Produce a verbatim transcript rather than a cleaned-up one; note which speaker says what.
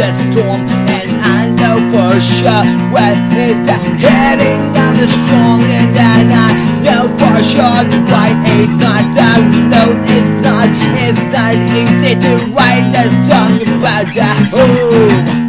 Speaker 1: the storm, and I know for sure when it's heading on the strong, and then I know for sure the right ain't not the no, it's not, it's not easy to write a song about the home.